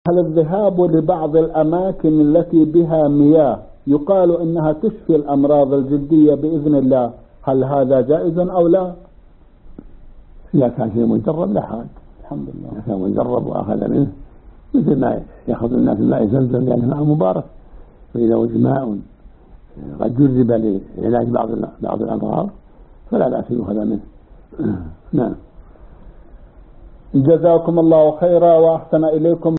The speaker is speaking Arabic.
هل الذهاب لبعض الأماكن التي بها مياه يقال إنها تشفي الأمراض الجلدية بإذن الله، هل هذا جائز أو لا؟ إذا كان شيء مجرب لا حرج، الحمد لله. إذا كان مجرب وأخذ منه مثل ما يأخذ الناس الماء زمزم لأنه ماء مبارك، فإذا وجد ماء قد جرب لعلاج بعض الأمراض فلا بأس يؤخذ منه. نعم. جزاكم الله خيرا وأحسن إليكم.